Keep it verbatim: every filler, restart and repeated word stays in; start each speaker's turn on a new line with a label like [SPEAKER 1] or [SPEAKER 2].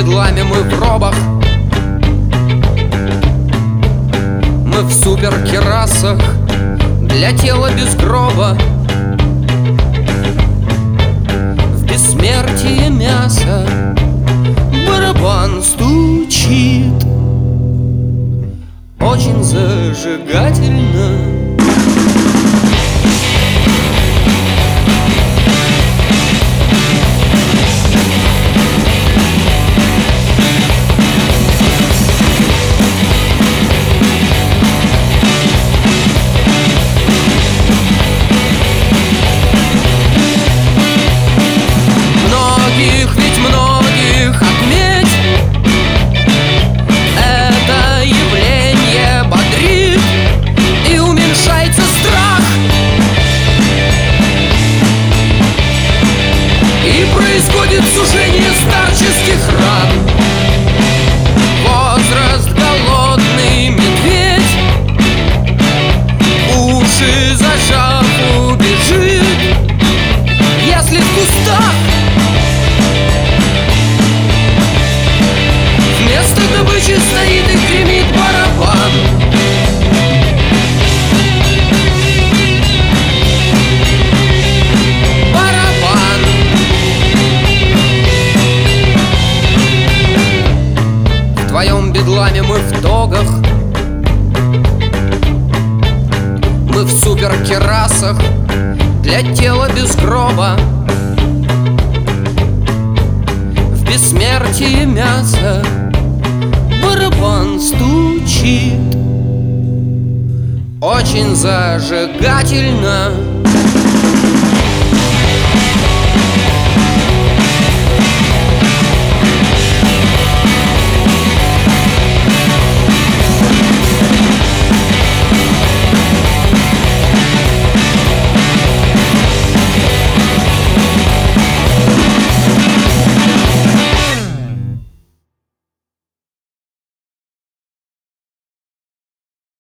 [SPEAKER 1] бедламе, мы в робах, мы в суперкерасах для тела без гроба, в бессмертие мяса барабан стучит очень зажигательно. Происходит сужение старческих ран. Возраст голодный медведь, уши зажав убежит. Если в кустах вместо добычи стоит и гремит барабан, в твоем бедламе мы в тогах, мы в суперкерасах для тела без гроба, в бессмертие мяса барабан стучит очень зажигательно.